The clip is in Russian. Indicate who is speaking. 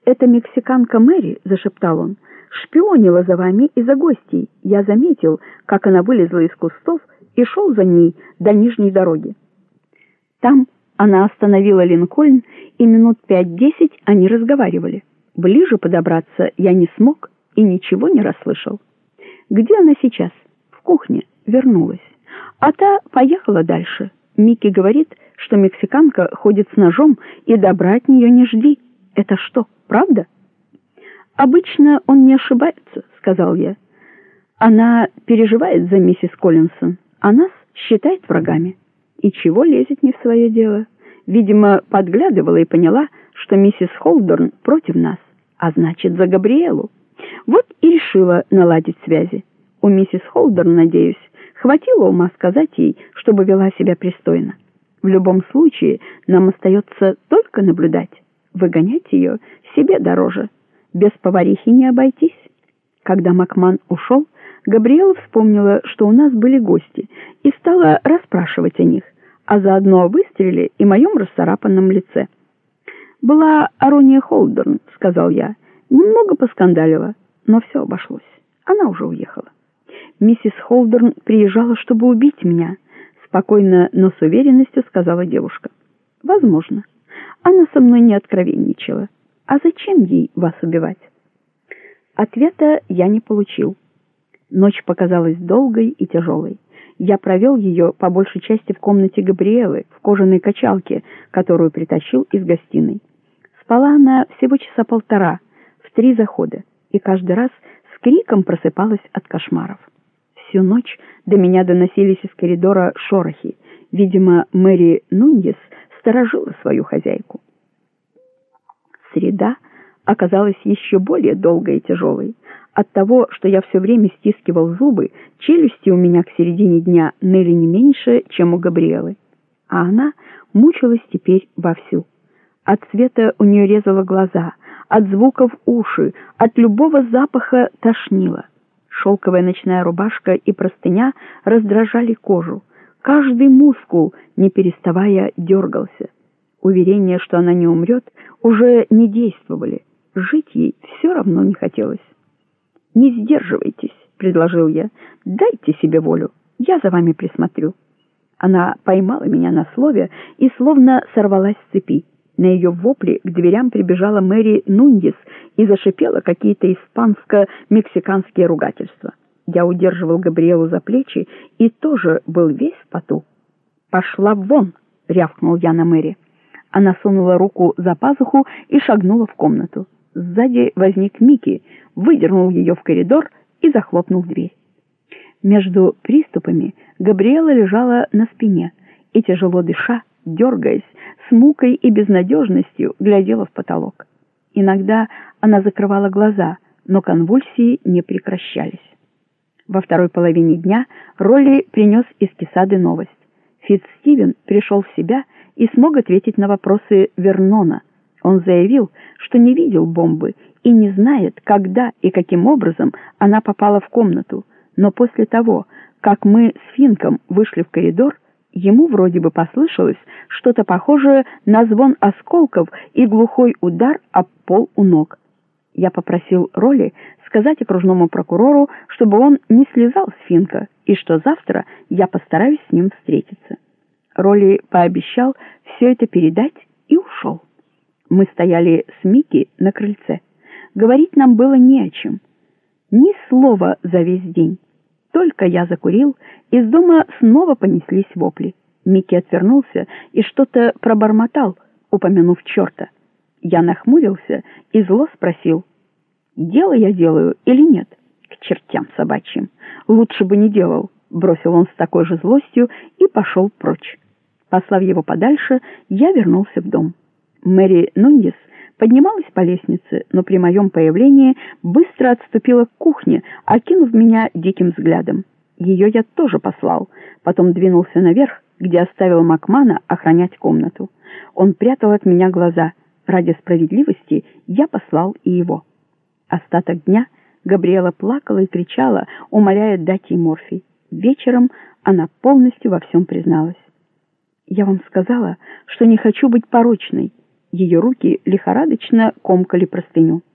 Speaker 1: «Это мексиканка Мэри», — зашептал он, — «шпионила за вами и за гостей. Я заметил, как она вылезла из кустов и шел за ней до нижней дороги». Там она остановила Линкольн, и минут 5-10 они разговаривали. Ближе подобраться я не смог и ничего не расслышал. Где она сейчас? В кухне. Вернулась. А та поехала дальше. Микки говорит, что мексиканка ходит с ножом, и добра от нее не жди. Это что, правда? Обычно он не ошибается, сказал я. Она переживает за миссис Коллинсон, а нас считает врагами. И чего лезет не в свое дело? Видимо, подглядывала и поняла, что миссис Холдерн против нас, а значит, за Габриэлу. Вот и решила наладить связи. У миссис Холдерн, надеюсь, хватило ума сказать ей, чтобы вела себя пристойно. В любом случае, нам остается только наблюдать. Выгонять ее себе дороже. Без поварихи не обойтись. Когда Макман ушел, Габриэла вспомнила, что у нас были гости, и стала расспрашивать о них, а заодно о выстреле и моем расцарапанном лице. «Была Арония Холдерн», — сказал я. «Немного поскандалила, но все обошлось. Она уже уехала». «Миссис Холдерн приезжала, чтобы убить меня», — спокойно, но с уверенностью сказала девушка. «Возможно. Она со мной не откровенничала. А зачем ей вас убивать?» Ответа я не получил. Ночь показалась долгой и тяжелой. Я провел ее по большей части в комнате Габриэлы, в кожаной качалке, которую притащил из гостиной. Спала она всего часа полтора, в 3 захода, и каждый раз с криком просыпалась от кошмаров. Всю ночь до меня доносились из коридора шорохи. Видимо, Мэри Нуньес сторожила свою хозяйку. Среда оказалась еще более долгой и тяжелой. От того, что я все время стискивал зубы, челюсти у меня к середине дня ныли не меньше, чем у Габриэлы. А она мучилась теперь вовсю. От света у нее резало глаза, от звуков уши, от любого запаха тошнило. Шелковая ночная рубашка и простыня раздражали кожу. Каждый мускул, не переставая, дергался. Уверения, что она не умрет, уже не действовали. Жить ей все равно не хотелось. «Не сдерживайтесь», — предложил я. «Дайте себе волю, я за вами присмотрю». Она поймала меня на слове и словно сорвалась с цепи. На ее вопли к дверям прибежала Мэри Нуньес и зашипела какие-то испанско-мексиканские ругательства. Я удерживал Габриэлу за плечи и тоже был весь в поту. «Пошла вон!» — рявкнул я на Мэри. Она сунула руку за пазуху и шагнула в комнату. Сзади возник Микки, выдернул ее в коридор и захлопнул дверь. Между приступами Габриэла лежала на спине и, тяжело дыша, дергаясь, с мукой и безнадежностью глядела в потолок. Иногда она закрывала глаза, но конвульсии не прекращались. Во второй половине дня Ролли принес из Кесады новость. Фитцстивен пришел в себя и смог ответить на вопросы Вернона. Он заявил, что не видел бомбы и не знает, когда и каким образом она попала в комнату, но после того, как мы с Финком вышли в коридор, ему вроде бы послышалось что-то похожее на звон осколков и глухой удар об пол у ног. Я попросил Ролли сказать окружному прокурору, чтобы он не слезал с Финка, и что завтра я постараюсь с ним встретиться. Ролли пообещал все это передать и ушел. Мы стояли с Микки на крыльце. Говорить нам было не о чем. Ни слова за весь день. Только я закурил, из дома снова понеслись вопли. Микки отвернулся и что-то пробормотал, упомянув черта. Я нахмурился и зло спросил: «Дело я делаю или нет?» «К чертям собачьим! Лучше бы не делал», — бросил он с такой же злостью и пошел прочь. Послав его подальше, я вернулся в дом. Мэри Нуньес поднималась по лестнице, но при моем появлении быстро отступила к кухне, окинув меня диким взглядом. Ее я тоже послал, потом двинулся наверх, где оставил Макмана охранять комнату. Он прятал от меня глаза. Ради справедливости я послал и его. Остаток дня Габриэла плакала и кричала, умоляя дать ей морфий. Вечером она полностью во всем призналась. «Я вам сказала, что не хочу быть порочной. Ее руки лихорадочно комкали простыню.